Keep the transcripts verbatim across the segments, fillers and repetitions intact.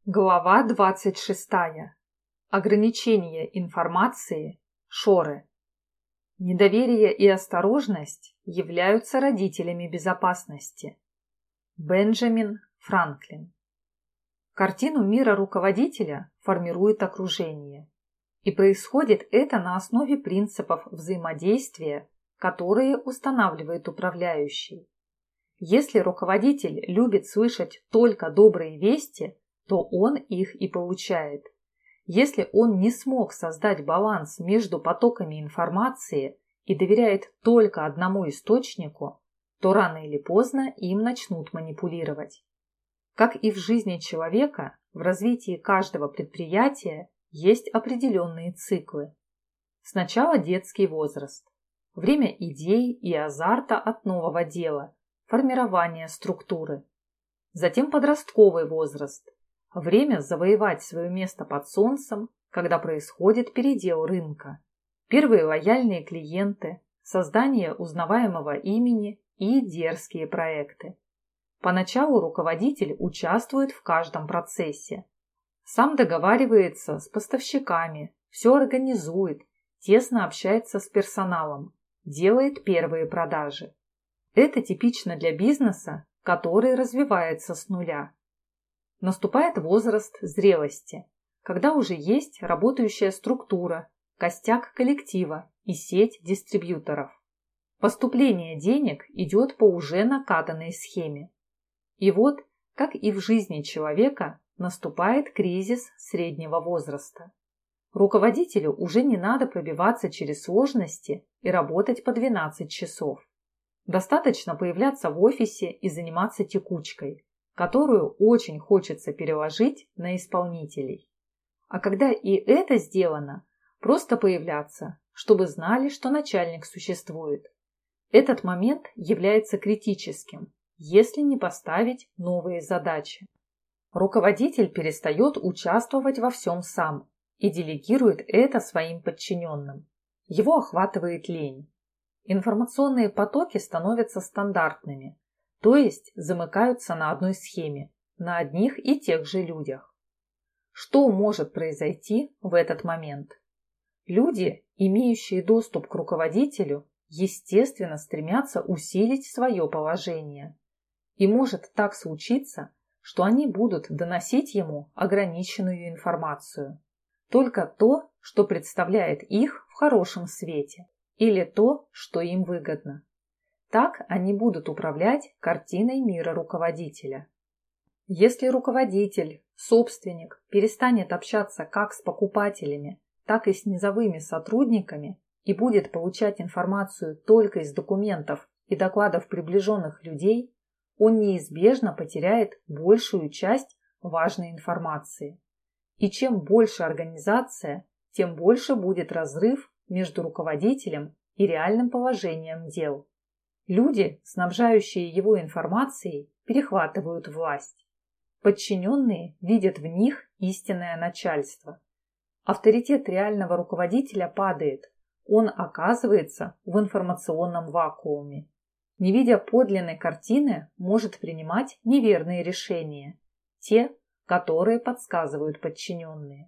Глава двадцать шестая. Ограничение информации, шоры. Недоверие и осторожность являются родителями безопасности. Бенджамин Франклин. Картину мира руководителя формирует окружение. И происходит это на основе принципов взаимодействия, которые устанавливает управляющий. Если руководитель любит слышать только добрые вести, то он их и получает. Если он не смог создать баланс между потоками информации и доверяет только одному источнику, то рано или поздно им начнут манипулировать. Как и в жизни человека, в развитии каждого предприятия есть определенные циклы. Сначала детский возраст, время идей и азарта от нового дела, формирование структуры. Затем подростковый возраст, время завоевать свое место под солнцем, когда происходит передел рынка. Первые лояльные клиенты, создание узнаваемого имени и дерзкие проекты. Поначалу руководитель участвует в каждом процессе. Сам договаривается с поставщиками, все организует, тесно общается с персоналом, делает первые продажи. Это типично для бизнеса, который развивается с нуля. Наступает возраст зрелости, когда уже есть работающая структура, костяк коллектива и сеть дистрибьюторов. Поступление денег идет по уже накатанной схеме. И вот, как и в жизни человека, наступает кризис среднего возраста. Руководителю уже не надо пробиваться через сложности и работать по двенадцать часов. Достаточно появляться в офисе и заниматься текучкой, которую очень хочется переложить на исполнителей. А когда и это сделано, просто появляться, чтобы знали, что начальник существует. Этот момент является критическим, если не поставить новые задачи. Руководитель перестает участвовать во всем сам и делегирует это своим подчиненным. Его охватывает лень. Информационные потоки становятся стандартными, то есть замыкаются на одной схеме, на одних и тех же людях. Что может произойти в этот момент? Люди, имеющие доступ к руководителю, естественно стремятся усилить свое положение. И может так случиться, что они будут доносить ему ограниченную информацию. Только то, что представляет их в хорошем свете, или то, что им выгодно. Так они будут управлять картиной мира руководителя. Если руководитель, собственник перестанет общаться как с покупателями, так и с низовыми сотрудниками и будет получать информацию только из документов и докладов приближенных людей, он неизбежно потеряет большую часть важной информации. И чем больше организация, тем больше будет разрыв между руководителем и реальным положением дел. Люди, снабжающие его информацией, перехватывают власть. Подчиненные видят в них истинное начальство. Авторитет реального руководителя падает, он оказывается в информационном вакууме. Не видя подлинной картины, может принимать неверные решения, те, которые подсказывают подчиненные.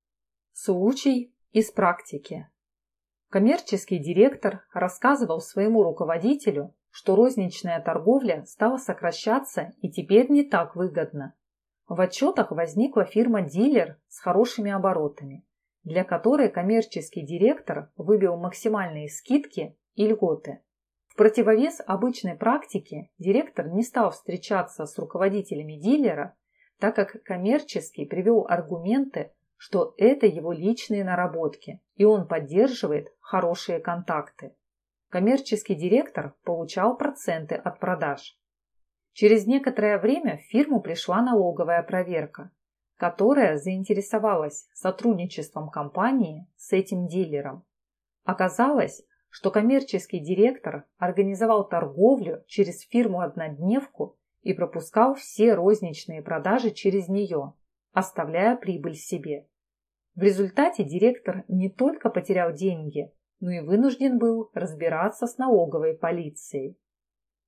Случай из практики. Коммерческий директор рассказывал своему руководителю, что розничная торговля стала сокращаться и теперь не так выгодно. В отчетах возникла фирма-дилер с хорошими оборотами, для которой коммерческий директор выбил максимальные скидки и льготы. В противовес обычной практике директор не стал встречаться с руководителями дилера, так как коммерческий привел аргументы, что это его личные наработки, и он поддерживает хорошие контакты. Коммерческий директор получал проценты от продаж. Через некоторое время в фирму пришла налоговая проверка, которая заинтересовалась сотрудничеством компании с этим дилером. Оказалось, что коммерческий директор организовал торговлю через фирму-однодневку и пропускал все розничные продажи через нее, оставляя прибыль себе. В результате директор не только потерял деньги, но и вынужден был разбираться с налоговой полицией.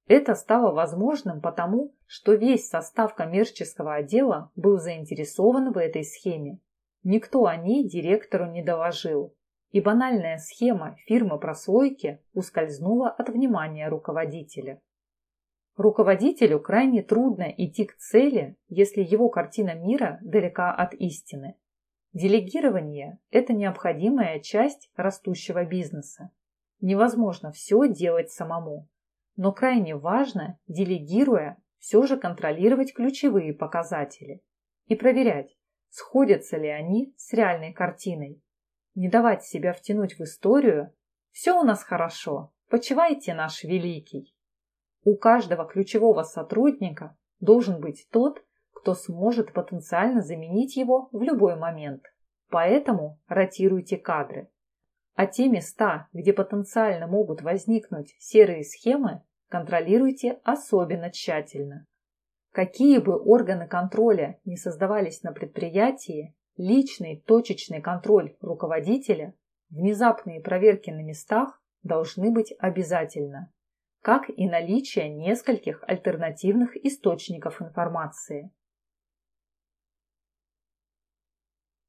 Это стало возможным потому, что весь состав коммерческого отдела был заинтересован в этой схеме. Никто о ней директору не доложил, и банальная схема фирмы-прослойки ускользнула от внимания руководителя. Руководителю крайне трудно идти к цели, если его картина мира далека от истины. Делегирование – это необходимая часть растущего бизнеса. Невозможно все делать самому. Но крайне важно, делегируя, все же контролировать ключевые показатели и проверять, сходятся ли они с реальной картиной. Не давать себя втянуть в историю «все у нас хорошо, почивайте, наш великий». У каждого ключевого сотрудника должен быть тот, кто сможет потенциально заменить его в любой момент. Поэтому ротируйте кадры. А те места, где потенциально могут возникнуть серые схемы, контролируйте особенно тщательно. Какие бы органы контроля ни создавались на предприятии, личный точечный контроль руководителя, внезапные проверки на местах должны быть обязательно, как и наличие нескольких альтернативных источников информации.